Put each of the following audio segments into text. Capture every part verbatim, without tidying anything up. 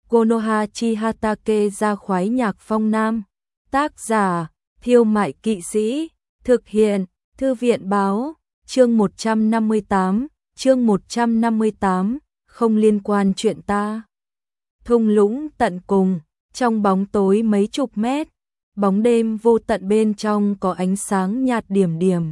Konoha Chihatake ra khoái nhạc phong nam. Tác giả, Thiêu Mại Kỵ Sĩ. Thực hiện, Thư viện Báo. Chương một trăm năm mươi tám, chương một trăm năm mươi tám, không liên quan chuyện ta. Thung lũng tận cùng, trong bóng tối mấy chục mét, bóng đêm vô tận bên trong có ánh sáng nhạt điểm điểm.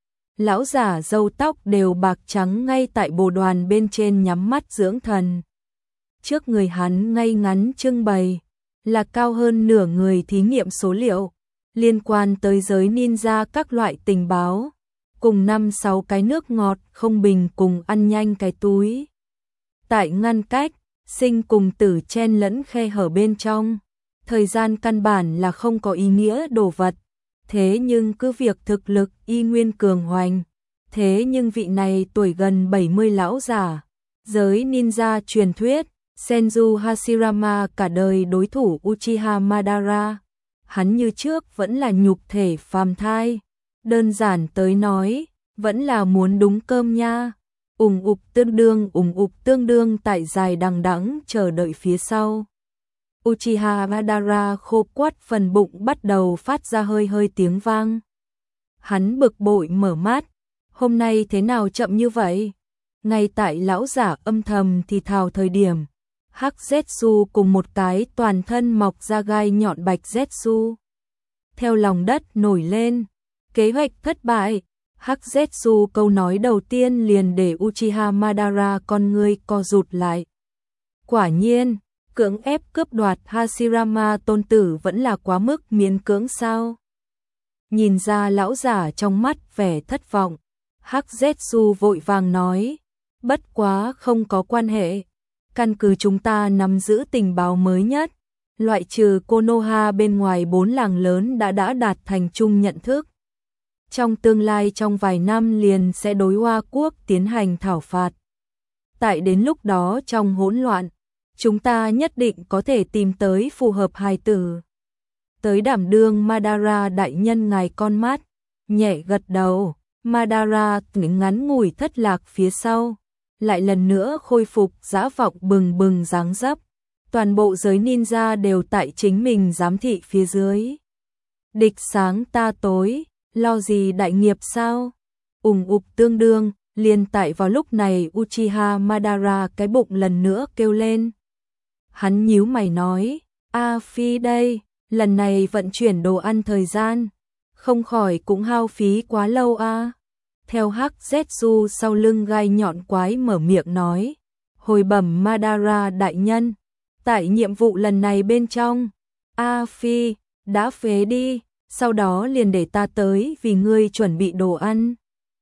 Lão giả râu tóc đều bạc trắng ngay tại bồ đoàn bên trên nhắm mắt dưỡng thần. Trước người hắn ngay ngắn trưng bày, là cao hơn nửa người thí nghiệm số liệu, liên quan tới giới ninja các loại tình báo, cùng năm sáu cái nước ngọt không bình cùng ăn nhanh cái túi. Tại ngăn cách, sinh cùng tử chen lẫn khe hở bên trong, thời gian căn bản là không có ý nghĩa đồ vật, thế nhưng cứ việc thực lực y nguyên cường hoành, thế nhưng vị này tuổi gần bảy mươi lão giả, giới ninja truyền thuyết, Senju Hashirama cả đời đối thủ Uchiha Madara, hắn như trước vẫn là nhục thể phàm thai, đơn giản tới nói, vẫn là muốn đúng cơm nha. Ùng ục tương đương ùng ục tương đương tại dài đằng đẵng chờ đợi phía sau. Uchiha Madara khô quắt phần bụng bắt đầu phát ra hơi hơi tiếng vang. Hắn bực bội mở mắt, hôm nay thế nào chậm như vậy? Ngay tại lão giả âm thầm thì thào thời điểm, Hắc Zetsu cùng một cái toàn thân mọc ra gai nhọn bạch Zetsu theo lòng đất nổi lên, kế hoạch thất bại. Hắc Zetsu câu nói đầu tiên liền để Uchiha Madara con ngươi co rụt lại. Quả nhiên, cưỡng ép cướp đoạt Hashirama tôn tử vẫn là quá mức miễn cưỡng sao? Nhìn ra lão giả trong mắt vẻ thất vọng, Hắc Zetsu vội vàng nói, bất quá không có quan hệ, căn cứ chúng ta nắm giữ tình báo mới nhất, loại trừ Konoha bên ngoài bốn làng lớn đã đã đạt thành chung nhận thức. Trong tương lai trong vài năm liền sẽ đối Hoa Quốc tiến hành thảo phạt. Tại đến lúc đó trong hỗn loạn, chúng ta nhất định có thể tìm tới phù hợp hài tử. Tới đảm đương Madara đại nhân ngài con mắt, nhẹ gật đầu, Madara ngắn ngủi thất lạc phía sau, lại lần nữa khôi phục dã vọng bừng bừng dáng dấp. Toàn bộ giới ninja đều tại chính mình giám thị phía dưới. Địch sáng ta tối. Lo gì đại nghiệp sao? Ùng ục tương đương, liền tại vào lúc này Uchiha Madara cái bụng lần nữa kêu lên. Hắn nhíu mày nói, A Phi đây, lần này vận chuyển đồ ăn thời gian, không khỏi cũng hao phí quá lâu a. Theo Hắc Zetsu sau lưng gai nhọn quái mở miệng nói, hồi bẩm Madara đại nhân, tại nhiệm vụ lần này bên trong, A Phi, đã phế đi. Sau đó liền để ta tới vì ngươi chuẩn bị đồ ăn.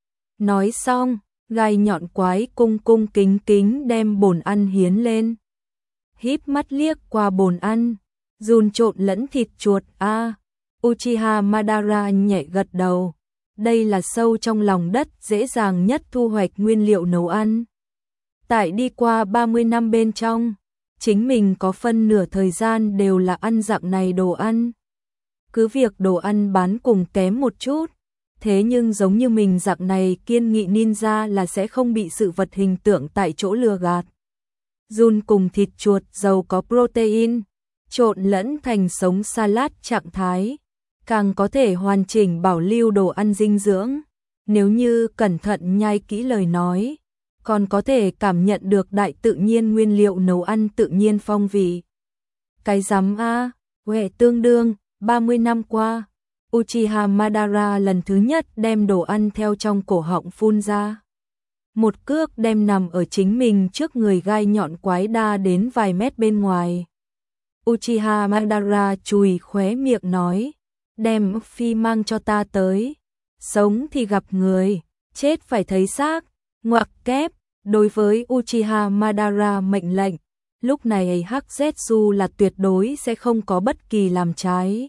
Nói xong, gai nhọn quái cung cung kính kính đem bồn ăn hiến lên. Híp mắt liếc qua bồn ăn, run trộn lẫn thịt chuột a. À, Uchiha Madara nhẹ gật đầu. Đây là sâu trong lòng đất dễ dàng nhất thu hoạch nguyên liệu nấu ăn. Tại đi qua ba mươi năm bên trong, chính mình có phân nửa thời gian đều là ăn dạng này đồ ăn. Cứ việc đồ ăn bán cùng kém một chút, thế nhưng giống như mình dạng này kiên nghị ninja là sẽ không bị sự vật hình tượng tại chỗ lừa gạt. Run cùng thịt chuột giàu có protein, trộn lẫn thành sống salad trạng thái, càng có thể hoàn chỉnh bảo lưu đồ ăn dinh dưỡng. Nếu như cẩn thận nhai kỹ lời nói, còn có thể cảm nhận được đại tự nhiên nguyên liệu nấu ăn tự nhiên phong vị. Cái rắm a, huệ tương đương. ba mươi năm qua, Uchiha Madara lần thứ nhất đem đồ ăn theo trong cổ họng phun ra. Một cước đem nằm ở chính mình trước người gai nhọn quái đa đến vài mét bên ngoài. Uchiha Madara chùi khóe miệng nói, đem Phi mang cho ta tới. Sống thì gặp người, chết phải thấy xác, ngoặc kép. Đối với Uchiha Madara mệnh lệnh, lúc này Hắc Zetsu là tuyệt đối sẽ không có bất kỳ làm trái.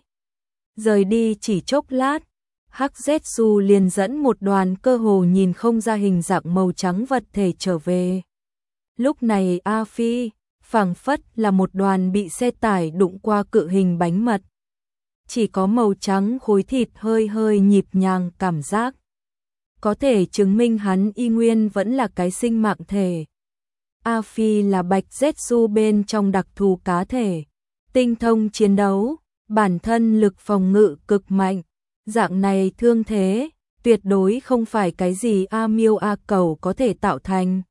Rời đi chỉ chốc lát, Hắc Zetsu liền dẫn một đoàn cơ hồ nhìn không ra hình dạng màu trắng vật thể trở về. Lúc này A Phi, phảng phất là một đoàn bị xe tải đụng qua cự hình bánh mật. Chỉ có màu trắng khối thịt hơi hơi nhịp nhàng cảm giác. Có thể chứng minh hắn y nguyên vẫn là cái sinh mạng thể. A Phi là Bạch Zetsu bên trong đặc thù cá thể, tinh thông chiến đấu, bản thân lực phòng ngự cực mạnh, dạng này thương thế, tuyệt đối không phải cái gì A Miêu A Cẩu có thể tạo thành.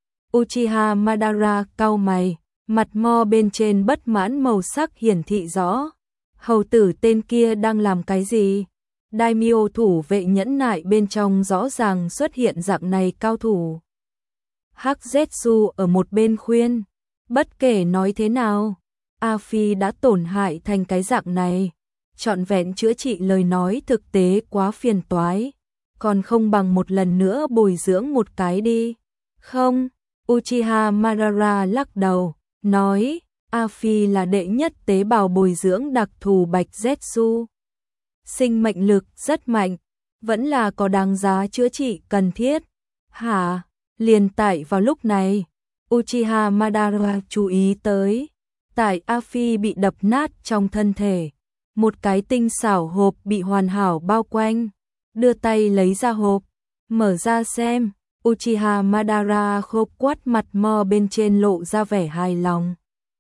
Uchiha Madara cau mày, mặt mo bên trên bất mãn màu sắc hiển thị rõ. Hầu tử tên kia đang làm cái gì? Daimyo thủ vệ nhẫn nại bên trong rõ ràng xuất hiện dạng này cao thủ. Hắc Zetsu ở một bên khuyên, bất kể nói thế nào, A Phi đã tổn hại thành cái dạng này, trọn vẹn chữa trị lời nói thực tế quá phiền toái, còn không bằng một lần nữa bồi dưỡng một cái đi. Không, Uchiha Madara lắc đầu, nói, A Phi là đệ nhất tế bào bồi dưỡng đặc thù Bạch Zetsu. Sinh mệnh lực rất mạnh, vẫn là có đáng giá chữa trị cần thiết. Hả? Liền tại vào lúc này, Uchiha Madara chú ý tới, tại A Phi bị đập nát trong thân thể, một cái tinh xảo hộp bị hoàn hảo bao quanh, đưa tay lấy ra hộp, mở ra xem, Uchiha Madara khốp quát mặt mo bên trên lộ ra vẻ hài lòng.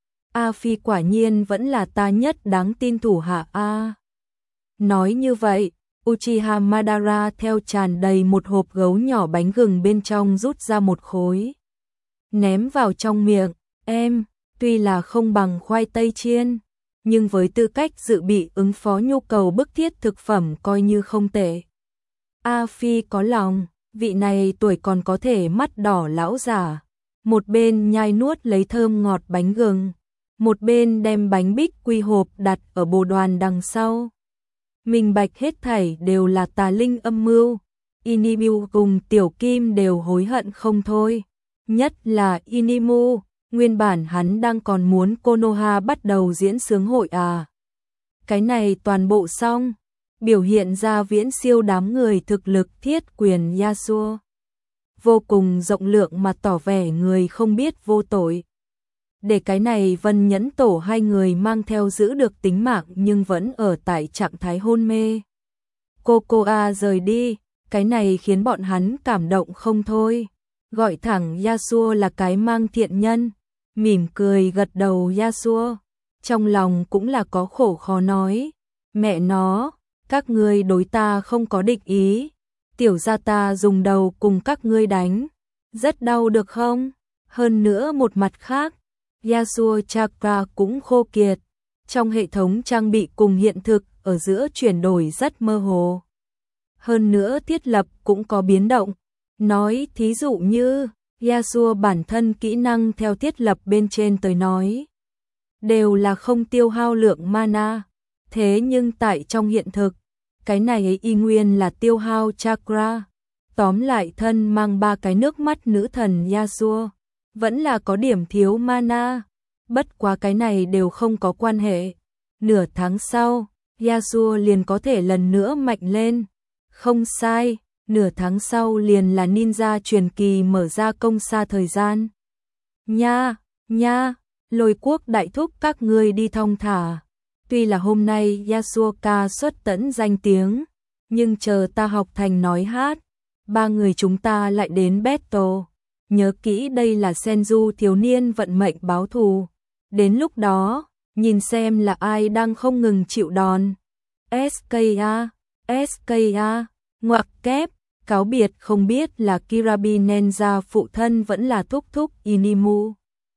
A Phi quả nhiên vẫn là ta nhất đáng tin thủ hạ A. Nói như vậy, Uchiha Madara theo tràn đầy một hộp gấu nhỏ bánh gừng bên trong rút ra một khối. Ném vào trong miệng, em, tuy là không bằng khoai tây chiên, nhưng với tư cách dự bị ứng phó nhu cầu bức thiết thực phẩm coi như không tệ. A Phi có lòng, vị này tuổi còn có thể mắt đỏ lão giả, một bên nhai nuốt lấy thơm ngọt bánh gừng, một bên đem bánh bích quy hộp đặt ở bồ đoàn đằng sau. Minh bạch hết thảy đều là tà linh âm mưu, Inimu cùng Tiểu Kim đều hối hận không thôi, nhất là Inimu, nguyên bản hắn đang còn muốn Konoha bắt đầu diễn sướng hội à. Cái này toàn bộ xong, biểu hiện ra viễn siêu đám người thực lực thiết quyền Yasuo. Vô cùng rộng lượng mà tỏ vẻ người không biết vô tội. Để cái này Vân Nhẫn Tổ hai người mang theo giữ được tính mạng nhưng vẫn ở tại trạng thái hôn mê. Cocoa rời đi, cái này khiến bọn hắn cảm động không thôi. Gọi thẳng Yasuo là cái mang thiện nhân, mỉm cười gật đầu Yasuo. Trong lòng cũng là có khổ khó nói. Mẹ nó, các ngươi đối ta không có địch ý. Tiểu gia ta dùng đầu cùng các ngươi đánh. Rất đau được không? Hơn nữa một mặt khác, Yasuo Chakra cũng khô kiệt, trong hệ thống trang bị cùng hiện thực ở giữa chuyển đổi rất mơ hồ. Hơn nữa thiết lập cũng có biến động, nói thí dụ như Yasuo bản thân kỹ năng theo thiết lập bên trên tới nói, đều là không tiêu hao lượng mana, thế nhưng tại trong hiện thực, cái này ấy y nguyên là tiêu hao Chakra. Tóm lại thân mang ba cái nước mắt nữ thần Yasuo, vẫn là có điểm thiếu mana, bất quá cái này đều không có quan hệ. Nửa tháng sau, Yasuo liền có thể lần nữa mạnh lên. Không sai, nửa tháng sau liền là ninja truyền kỳ mở ra công xa thời gian. Nha, nha, Lôi Quốc đại thúc các ngươi đi thong thả. Tuy là hôm nay Yasuo ca xuất tẫn danh tiếng, nhưng chờ ta học thành nói hát, ba người chúng ta lại đến battle. Nhớ kỹ đây là Senju thiếu niên vận mệnh báo thù. Đến lúc đó, nhìn xem là ai đang không ngừng chịu đòn. ét ca a, ét ca a, ngoặc kép, cáo biệt không biết là Kirabi Nenja phụ thân vẫn là thúc thúc Inimu.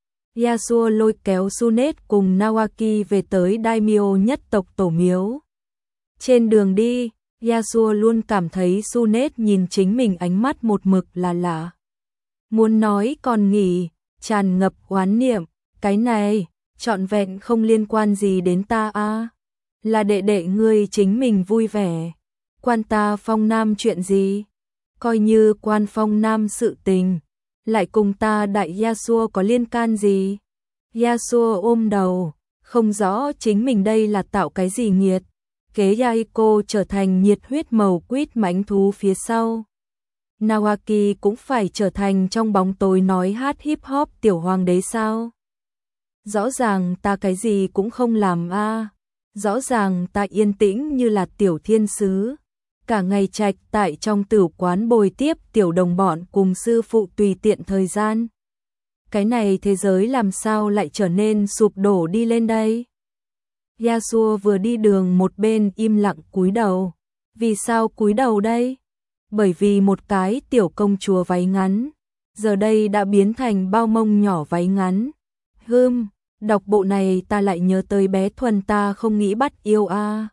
Yasuo lôi kéo Sunet cùng Nawaki về tới Daimyo nhất tộc tổ miếu. Trên đường đi, Yasuo luôn cảm thấy Sunet nhìn chính mình ánh mắt một mực là lạ. Muốn nói còn nghỉ, tràn ngập oán niệm, cái này, trọn vẹn không liên quan gì đến ta a à. Là đệ đệ ngươi chính mình vui vẻ. Quan ta Phong Nam chuyện gì? Coi như quan Phong Nam sự tình, lại cùng ta đại Yasuo có liên can gì? Yasuo ôm đầu, không rõ chính mình đây là tạo cái gì nghiệt. Kế Yaiko trở thành nhiệt huyết màu quýt mãnh thú phía sau. Nawaki cũng phải trở thành trong bóng tối nói hát hip hop tiểu hoàng đế sao? Rõ ràng ta cái gì cũng không làm a, à. Rõ ràng ta yên tĩnh như là tiểu thiên sứ, cả ngày trạch tại trong tử quán bồi tiếp tiểu đồng bọn cùng sư phụ tùy tiện thời gian. cái này thế giới làm sao lại trở nên sụp đổ đi lên đây? Yasuo vừa đi đường một bên im lặng cúi đầu. Vì sao cúi đầu đây? Bởi vì một cái tiểu công chúa váy ngắn, giờ đây đã biến thành bao mông nhỏ váy ngắn. Hừm, đọc bộ này ta lại nhớ tới bé Thuần ta không nghĩ bắt yêu a. À.